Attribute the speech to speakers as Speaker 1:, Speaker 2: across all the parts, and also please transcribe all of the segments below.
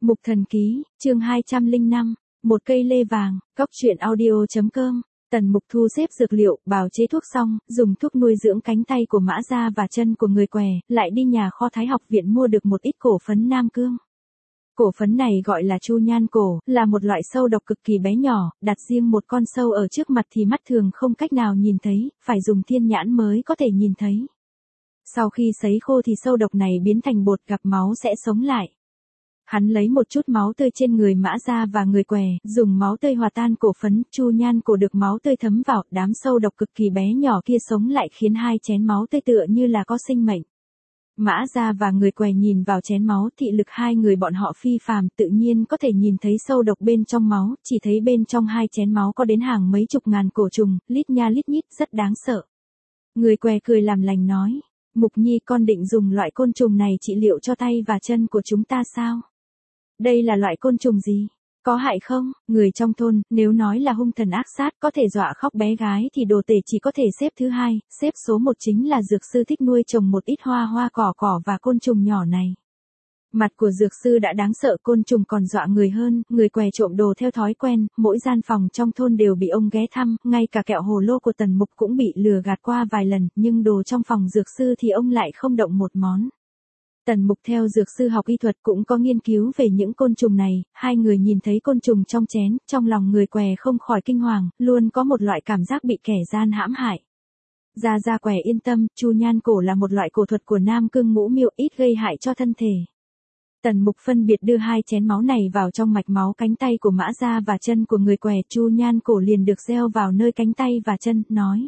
Speaker 1: Mục Thần Ký, chương 205, một cây lê vàng, góc truyện audio.com. Tần Mục thu xếp dược liệu, bào chế thuốc xong, dùng thuốc nuôi dưỡng cánh tay của Mã Gia và chân của người què, lại đi nhà kho Thái học viện mua được một ít cổ phấn Nam Cương. Cổ phấn này gọi là chu nhan cổ, là một loại sâu độc cực kỳ bé nhỏ, đặt riêng một con sâu ở trước mặt thì mắt thường không cách nào nhìn thấy, phải dùng thiên nhãn mới có thể nhìn thấy. Sau khi sấy khô thì sâu độc này biến thành bột, gặp máu sẽ sống lại. Hắn lấy một chút máu tươi trên người Mã Gia và người què, dùng máu tươi hòa tan cổ phấn, chu nhan cổ được máu tươi thấm vào, đám sâu độc cực kỳ bé nhỏ kia sống lại khiến hai chén máu tươi tựa như là có sinh mệnh. Mã Gia và người què nhìn vào chén máu, thị lực hai người bọn họ phi phàm, tự nhiên có thể nhìn thấy sâu độc bên trong máu, chỉ thấy bên trong hai chén máu có đến hàng mấy chục ngàn cổ trùng, lít nha lít nhít, rất đáng sợ. Người què cười làm lành nói, Mục Nhi, con định dùng loại côn trùng này trị liệu cho tay và chân của chúng ta sao? Đây là loại côn trùng gì? Có hại không? Người trong thôn, nếu nói là hung thần ác sát, có thể dọa khóc bé gái thì đồ tể chỉ có thể xếp thứ hai, xếp số một chính là dược sư thích nuôi trồng một ít hoa cỏ và côn trùng nhỏ này. Mặt của dược sư đã đáng sợ, côn trùng còn dọa người hơn, người què trộm đồ theo thói quen, mỗi gian phòng trong thôn đều bị ông ghé thăm, ngay cả kẹo hồ lô của Tần Mục cũng bị lừa gạt qua vài lần, nhưng đồ trong phòng dược sư thì ông lại không động một món. Tần Mục theo dược sư học y thuật cũng có nghiên cứu về những côn trùng này, hai người nhìn thấy côn trùng trong chén, trong lòng người què không khỏi kinh hoàng, luôn có một loại cảm giác bị kẻ gian hãm hại. Gia què yên tâm, chu nhan cổ là một loại cổ thuật của Nam Cương Ngũ Miêu, ít gây hại cho thân thể. Tần Mục phân biệt đưa hai chén máu này vào trong mạch máu cánh tay của Mã Gia và chân của người què, chu nhan cổ liền được gieo vào nơi cánh tay và chân, nói.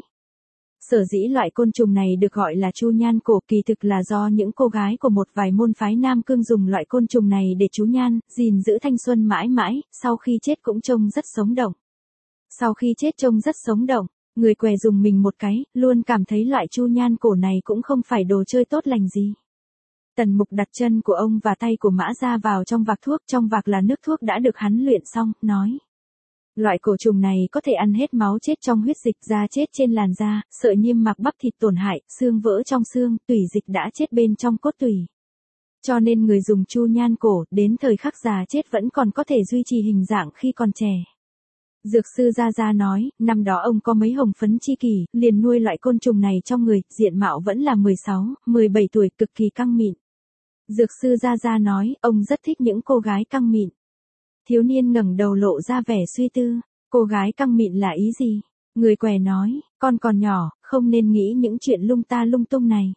Speaker 1: Sở dĩ loại côn trùng này được gọi là chu nhan cổ kỳ thực là do những cô gái của một vài môn phái Nam Cương dùng loại côn trùng này để trú nhan, gìn giữ thanh xuân mãi mãi, sau khi chết cũng trông rất sống động. Sau khi chết trông rất sống động, người què dùng mình một cái, luôn cảm thấy loại chu nhan cổ này cũng không phải đồ chơi tốt lành gì. Tần Mục đặt chân của ông và tay của Mã Gia vào trong vạc thuốc, trong vạc là nước thuốc đã được hắn luyện xong, nói. Loại cổ trùng này có thể ăn hết máu chết trong huyết dịch, da chết trên làn da, sợi niêm mạc bắp thịt tổn hại, xương vỡ trong xương, tủy dịch đã chết bên trong cốt tủy. Cho nên người dùng chu nhan cổ, đến thời khắc già chết vẫn còn có thể duy trì hình dạng khi còn trẻ. Dược sư Gia nói, năm đó ông có mấy hồng phấn chi kỷ, liền nuôi loại côn trùng này trong người, diện mạo vẫn là 16, 17 tuổi, cực kỳ căng mịn. Dược sư Gia nói, ông rất thích những cô gái căng mịn. Thiếu niên ngẩng đầu lộ ra vẻ suy tư, cô gái căng mịn là ý gì? Người què nói, con còn nhỏ, không nên nghĩ những chuyện lung tung này.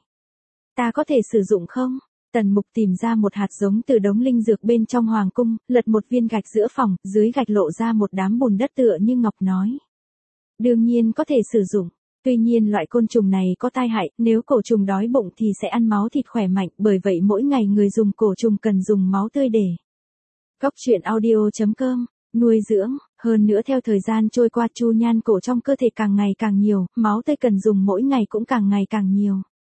Speaker 1: Ta có thể sử dụng không? Tần Mục tìm ra một hạt giống từ đống linh dược bên trong hoàng cung, lật một viên gạch giữa phòng, dưới gạch lộ ra một đám bùn đất tựa như ngọc, nói. Đương nhiên có thể sử dụng. Tuy nhiên loại côn trùng này có tai hại, nếu cổ trùng đói bụng thì sẽ ăn máu thịt khỏe mạnh, bởi vậy mỗi ngày người dùng cổ trùng cần dùng máu tươi để. Góc truyện audio.com, nuôi dưỡng, hơn nữa theo thời gian trôi qua chu nhan cổ trong cơ thể càng ngày càng nhiều, máu tươi cần dùng mỗi ngày cũng càng ngày càng nhiều.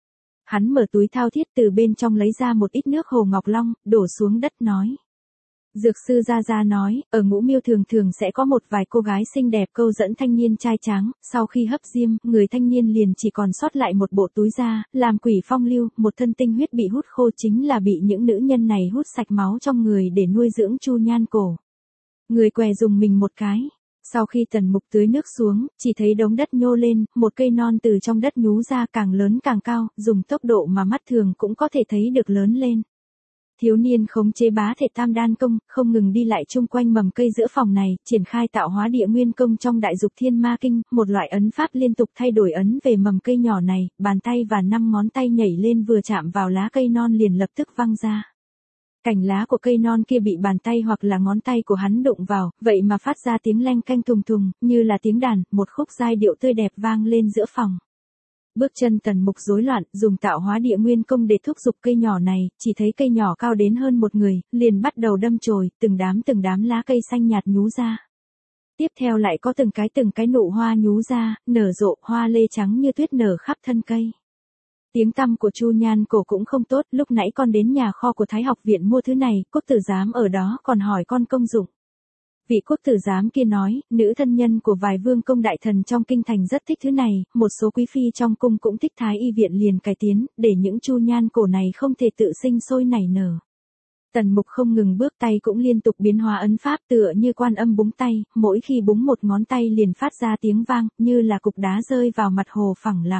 Speaker 1: Hắn mở túi thao thiết từ bên trong lấy ra một ít nước hồ ngọc long, đổ xuống đất, nói. Dược sư Gia nói, ở Ngũ Miêu thường sẽ có một vài cô gái xinh đẹp câu dẫn thanh niên trai tráng, sau khi hấp diêm, người thanh niên liền chỉ còn sót lại một bộ túi da, làm quỷ phong lưu, một thân tinh huyết bị hút khô chính là bị những nữ nhân này hút sạch máu trong người để nuôi dưỡng chu nhan cổ. Người què dùng mình một cái. Sau khi Tần Mục tưới nước xuống, chỉ thấy đống đất nhô lên, một cây non từ trong đất nhú ra càng lớn càng cao, dùng tốc độ mà mắt thường cũng có thể thấy được lớn lên. Thiếu niên khống chế bá thể tam đan công, không ngừng đi lại chung quanh mầm cây giữa phòng này, triển khai tạo hóa địa nguyên công trong đại dục thiên ma kinh, một loại ấn pháp liên tục thay đổi ấn về mầm cây nhỏ này, bàn tay và 5 ngón tay nhảy lên vừa chạm vào lá cây non liền lập tức văng ra. Cành lá của cây non kia bị bàn tay hoặc là ngón tay của hắn đụng vào, vậy mà phát ra tiếng leng canh thùng, như là tiếng đàn, một khúc giai điệu tươi đẹp vang lên giữa phòng. Bước chân Tần Mục rối loạn, dùng tạo hóa địa nguyên công để thúc giục cây nhỏ này, chỉ thấy cây nhỏ cao đến hơn một người, liền bắt đầu đâm chồi, từng đám lá cây xanh nhạt nhú ra. Tiếp theo lại có từng cái nụ hoa nhú ra, nở rộ, hoa lê trắng như tuyết nở khắp thân cây. Tiếng tăm của chu nhan cổ cũng không tốt, lúc nãy con đến nhà kho của Thái học viện mua thứ này, quốc tử giám ở đó còn hỏi con công dụng. Vị quốc tử giám kia nói, nữ thân nhân của vài vương công đại thần trong kinh thành rất thích thứ này, một số quý phi trong cung cũng thích, Thái y viện liền cải tiến, để những chu nhan cổ này không thể tự sinh sôi nảy nở. Tần Mục không ngừng bước, tay cũng liên tục biến hóa ấn pháp, tựa như Quan Âm búng tay, mỗi khi búng một ngón tay liền phát ra tiếng vang, như là cục đá rơi vào mặt hồ phẳng lặng.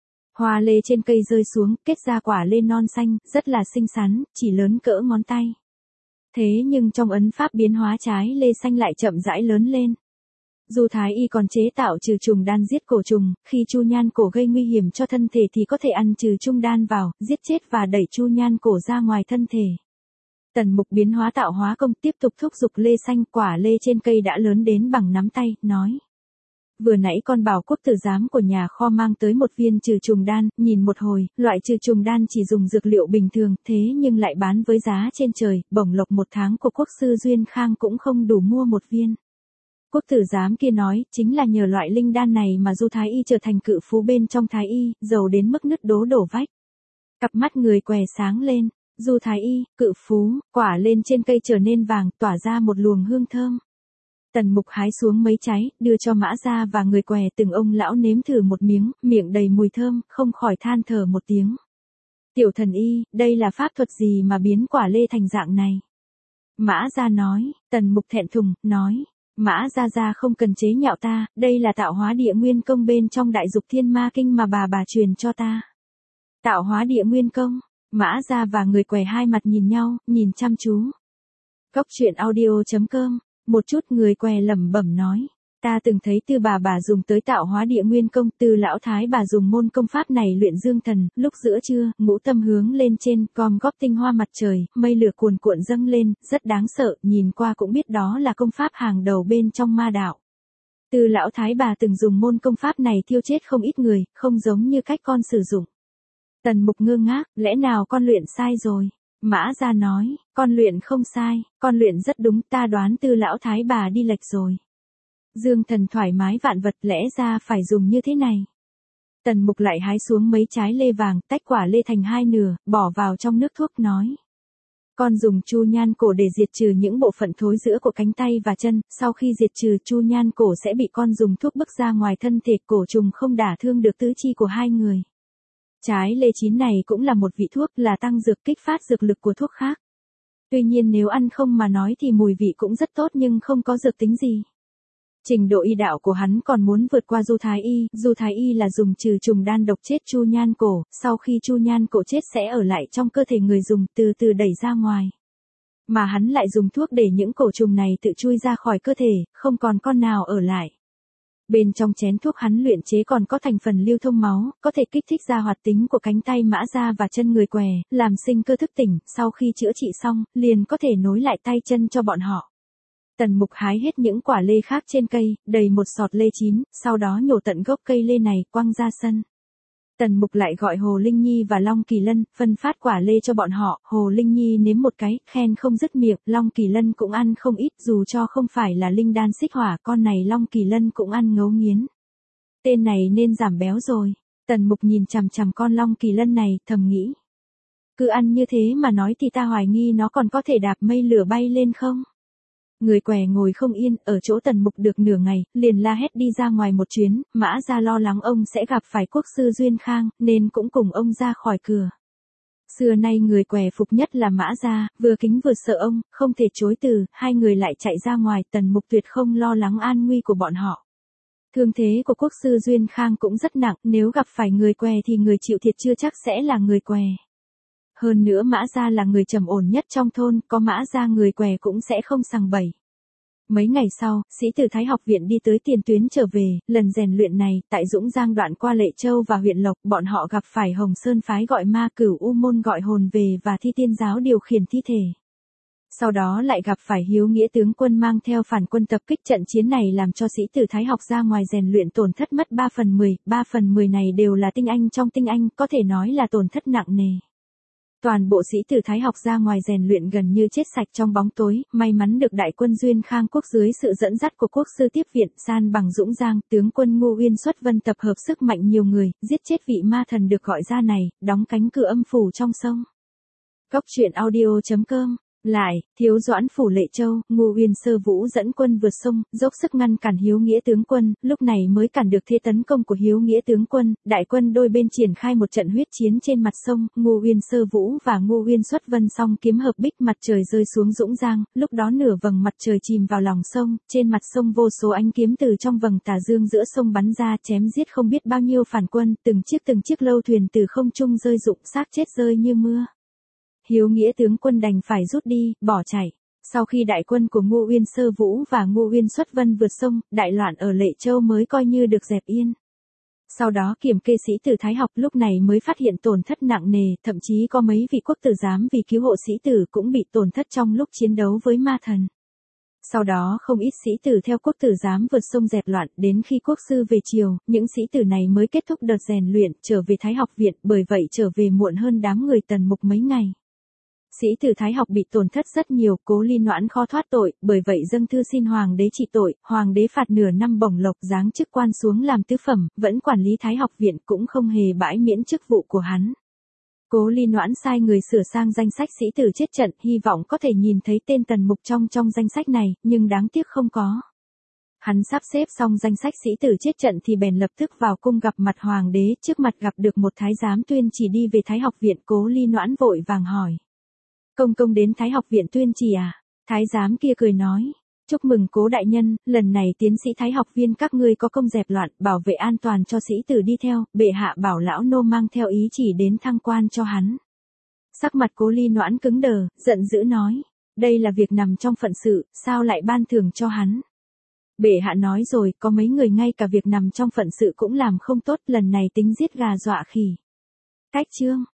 Speaker 1: Hoa lê trên cây rơi xuống, kết ra quả lê non xanh, rất là xinh xắn, chỉ lớn cỡ ngón tay. Thế nhưng trong ấn pháp biến hóa, trái lê xanh lại chậm rãi lớn lên. Du Thái Y còn chế tạo trừ trùng đan giết cổ trùng, khi chu nhan cổ gây nguy hiểm cho thân thể thì có thể ăn trừ trung đan vào, giết chết và đẩy chu nhan cổ ra ngoài thân thể. Tần Mục biến hóa tạo hóa công, tiếp tục thúc giục lê xanh, quả lê trên cây đã lớn đến bằng nắm tay, nói. Vừa nãy con bảo quốc tử giám của nhà kho mang tới một viên trừ trùng đan, nhìn một hồi, loại trừ trùng đan chỉ dùng dược liệu bình thường, thế nhưng lại bán với giá trên trời, bổng lộc một tháng của quốc sư Duyên Khang cũng không đủ mua một viên. Quốc tử giám kia nói, chính là nhờ loại linh đan này mà Du Thái Y trở thành cự phú bên trong Thái Y, giàu đến mức nứt đổ vách. Cặp mắt người què sáng lên, Du Thái Y, cự phú, quả lên trên cây trở nên vàng, tỏa ra một luồng hương thơm. Tần Mục hái xuống mấy trái, đưa cho Mã Gia và người què, từng ông lão nếm thử một miếng, miệng đầy mùi thơm, không khỏi than thở một tiếng. Tiểu thần y, đây là pháp thuật gì mà biến quả lê thành dạng này? Mã Gia nói. Tần Mục thẹn thùng, nói. Mã Gia không cần chế nhạo ta, đây là tạo hóa địa nguyên công bên trong Đại Dục Thiên Ma Kinh mà bà truyền cho ta. Tạo hóa địa nguyên công. Mã Gia và người què hai mặt nhìn nhau, nhìn chăm chú. Góc truyện audio.com. Một chút người què lẩm bẩm nói. Ta từng thấy Tư bà dùng tới tạo hóa địa nguyên công, Tư lão thái bà dùng môn công pháp này luyện dương thần, lúc giữa trưa, ngũ tâm hướng lên trên, gom góp tinh hoa mặt trời, mây lửa cuồn cuộn dâng lên, rất đáng sợ, nhìn qua cũng biết đó là công pháp hàng đầu bên trong ma đạo. Tư lão thái bà từng dùng môn công pháp này thiêu chết không ít người, không giống như cách con sử dụng. Tần Mục ngơ ngác, lẽ nào con luyện sai rồi? Mã Gia nói, con luyện không sai, con luyện rất đúng, ta đoán Tư lão thái bà đi lệch rồi. Dương thần thoải mái vạn vật, lẽ ra phải dùng như thế này. Tần Mục lại hái xuống mấy trái lê vàng, tách quả lê thành hai nửa, bỏ vào trong nước thuốc, nói. Con dùng chu nhan cổ để diệt trừ những bộ phận thối rữa của cánh tay và chân, sau khi diệt trừ chu nhan cổ sẽ bị con dùng thuốc bức ra ngoài thân thể, cổ trùng không đả thương được tứ chi của hai người. Trái lê chín này cũng là một vị thuốc, là tăng dược, kích phát dược lực của thuốc khác. Tuy nhiên nếu ăn không mà nói thì mùi vị cũng rất tốt nhưng không có dược tính gì. Trình độ y đạo của hắn còn muốn vượt qua Du Thái Y. Du Thái Y là dùng trừ trùng đan độc chết chu nhan cổ, sau khi chu nhan cổ chết sẽ ở lại trong cơ thể người dùng, từ từ đẩy ra ngoài. Mà hắn lại dùng thuốc để những cổ trùng này tự chui ra khỏi cơ thể, không còn con nào ở lại. Bên trong chén thuốc hắn luyện chế còn có thành phần lưu thông máu, có thể kích thích ra hoạt tính của cánh tay Mã Gia và chân người què, làm sinh cơ thức tỉnh, sau khi chữa trị xong, liền có thể nối lại tay chân cho bọn họ. Tần Mục hái hết những quả lê khác trên cây, đầy một sọt lê chín, sau đó nhổ tận gốc cây lê này, quăng ra sân. Tần Mục lại gọi Hồ Linh Nhi và Long Kỳ Lân, phân phát quả lê cho bọn họ, Hồ Linh Nhi nếm một cái, khen không dứt miệng, Long Kỳ Lân cũng ăn không ít, dù cho không phải là linh đan xích hỏa, con này Long Kỳ Lân cũng ăn ngấu nghiến. Tên này nên giảm béo rồi. Tần Mục nhìn chằm chằm con Long Kỳ Lân này, thầm nghĩ. Cứ ăn như thế mà nói thì ta hoài nghi nó còn có thể đạp mây lửa bay lên không? Người què ngồi không yên, ở chỗ Tần Mục được nửa ngày, liền la hét đi ra ngoài một chuyến, Mã Gia lo lắng ông sẽ gặp phải quốc sư Duyên Khang, nên cũng cùng ông ra khỏi cửa. Xưa nay người què phục nhất là Mã Gia, vừa kính vừa sợ ông, không thể chối từ, hai người lại chạy ra ngoài, Tần Mục tuyệt không lo lắng an nguy của bọn họ. Thương thế của quốc sư Duyên Khang cũng rất nặng, nếu gặp phải người què thì người chịu thiệt chưa chắc sẽ là người què. Hơn nữa Mã Gia là người trầm ổn nhất trong thôn, có Mã Gia người què cũng sẽ không sằng bậy. Mấy ngày sau, sĩ tử Thái học viện đi tới tiền tuyến trở về, lần rèn luyện này, tại Dũng Giang đoạn qua Lệ Châu và huyện Lộc, bọn họ gặp phải Hồng Sơn phái gọi ma, Cửu U môn gọi hồn về và Thi Tiên giáo điều khiển thi thể. Sau đó lại gặp phải Hiếu Nghĩa tướng quân mang theo phản quân tập kích, trận chiến này làm cho sĩ tử Thái học ra ngoài rèn luyện tổn thất mất 3/10, 3/10 này đều là tinh anh trong tinh anh, có thể nói là tổn thất nặng nề. Toàn bộ sĩ tử Thái học ra ngoài rèn luyện gần như chết sạch trong bóng tối, may mắn được đại quân Duyên Khang quốc dưới sự dẫn dắt của quốc sư tiếp viện, san bằng Dũng Giang, tướng quân Ngô Uyên xuất vân tập hợp sức mạnh nhiều người, giết chết vị ma thần được gọi ra này, đóng cánh cửa âm phủ trong sông. Góc truyện audio.com Lại, thiếu doãn phủ Lệ Châu, Ngô Uyên Sơ Vũ dẫn quân vượt sông, dốc sức ngăn cản Hiếu Nghĩa tướng quân, lúc này mới cản được thế tấn công của Hiếu Nghĩa tướng quân, đại quân đôi bên triển khai một trận huyết chiến trên mặt sông, Ngô Uyên Sơ Vũ và Ngô Uyên Xuất Vân song kiếm hợp bích, mặt trời rơi xuống dũng giang, lúc đó nửa vầng mặt trời chìm vào lòng sông, trên mặt sông vô số ánh kiếm từ trong vầng tà dương giữa sông bắn ra chém giết không biết bao nhiêu phản quân, từng chiếc lâu thuyền từ không trung rơi rụng, xác chết rơi như mưa. Hiếu Nghĩa tướng quân đành phải rút đi, bỏ chạy. Sau khi đại quân của Ngô Uyên Sơ Vũ và Ngô Uyên Xuất Vân vượt sông, đại loạn ở Lệ Châu mới coi như được dẹp yên. Sau đó kiểm kê sĩ tử Thái Học lúc này mới phát hiện tổn thất nặng nề, thậm chí có mấy vị quốc tử giám vì cứu hộ sĩ tử cũng bị tổn thất trong lúc chiến đấu với ma thần. Sau đó không ít sĩ tử theo quốc tử giám vượt sông dẹp loạn, đến khi quốc sư về triều, những sĩ tử này mới kết thúc đợt rèn luyện, trở về Thái Học viện, bởi vậy trở về muộn hơn đám người Tần Mục mấy ngày. Sĩ tử Thái Học bị tổn thất rất nhiều, Cố Ly Noãn khó thoát tội, bởi vậy dâng thư xin hoàng đế trị tội, hoàng đế phạt nửa năm bổng lộc, giáng chức quan xuống làm tứ phẩm, vẫn quản lý Thái Học viện, cũng không hề bãi miễn chức vụ của hắn. Cố Ly Noãn sai người sửa sang danh sách sĩ tử chết trận, hy vọng có thể nhìn thấy tên Tần Mục trong danh sách này, nhưng đáng tiếc không có. Hắn sắp xếp xong danh sách sĩ tử chết trận thì bèn lập tức vào cung gặp mặt hoàng đế, trước mặt gặp được một thái giám tuyên chỉ đi về Thái Học viện. Cố Ly Noãn vội vàng hỏi: công công đến Thái Học viện tuyên chỉ à? Thái giám kia cười nói: chúc mừng Cố đại nhân, lần này tiến sĩ Thái Học viên các ngươi có công dẹp loạn, bảo vệ an toàn cho sĩ tử đi theo, bệ hạ bảo lão nô mang theo ý chỉ đến thăng quan cho hắn. Sắc mặt Cố Ly Noãn cứng đờ, giận dữ nói: đây là việc nằm trong phận sự, sao lại ban thưởng cho hắn? Bệ hạ nói rồi, có mấy người ngay cả việc nằm trong phận sự cũng làm không tốt, lần này tính giết gà dọa khỉ. Cách chương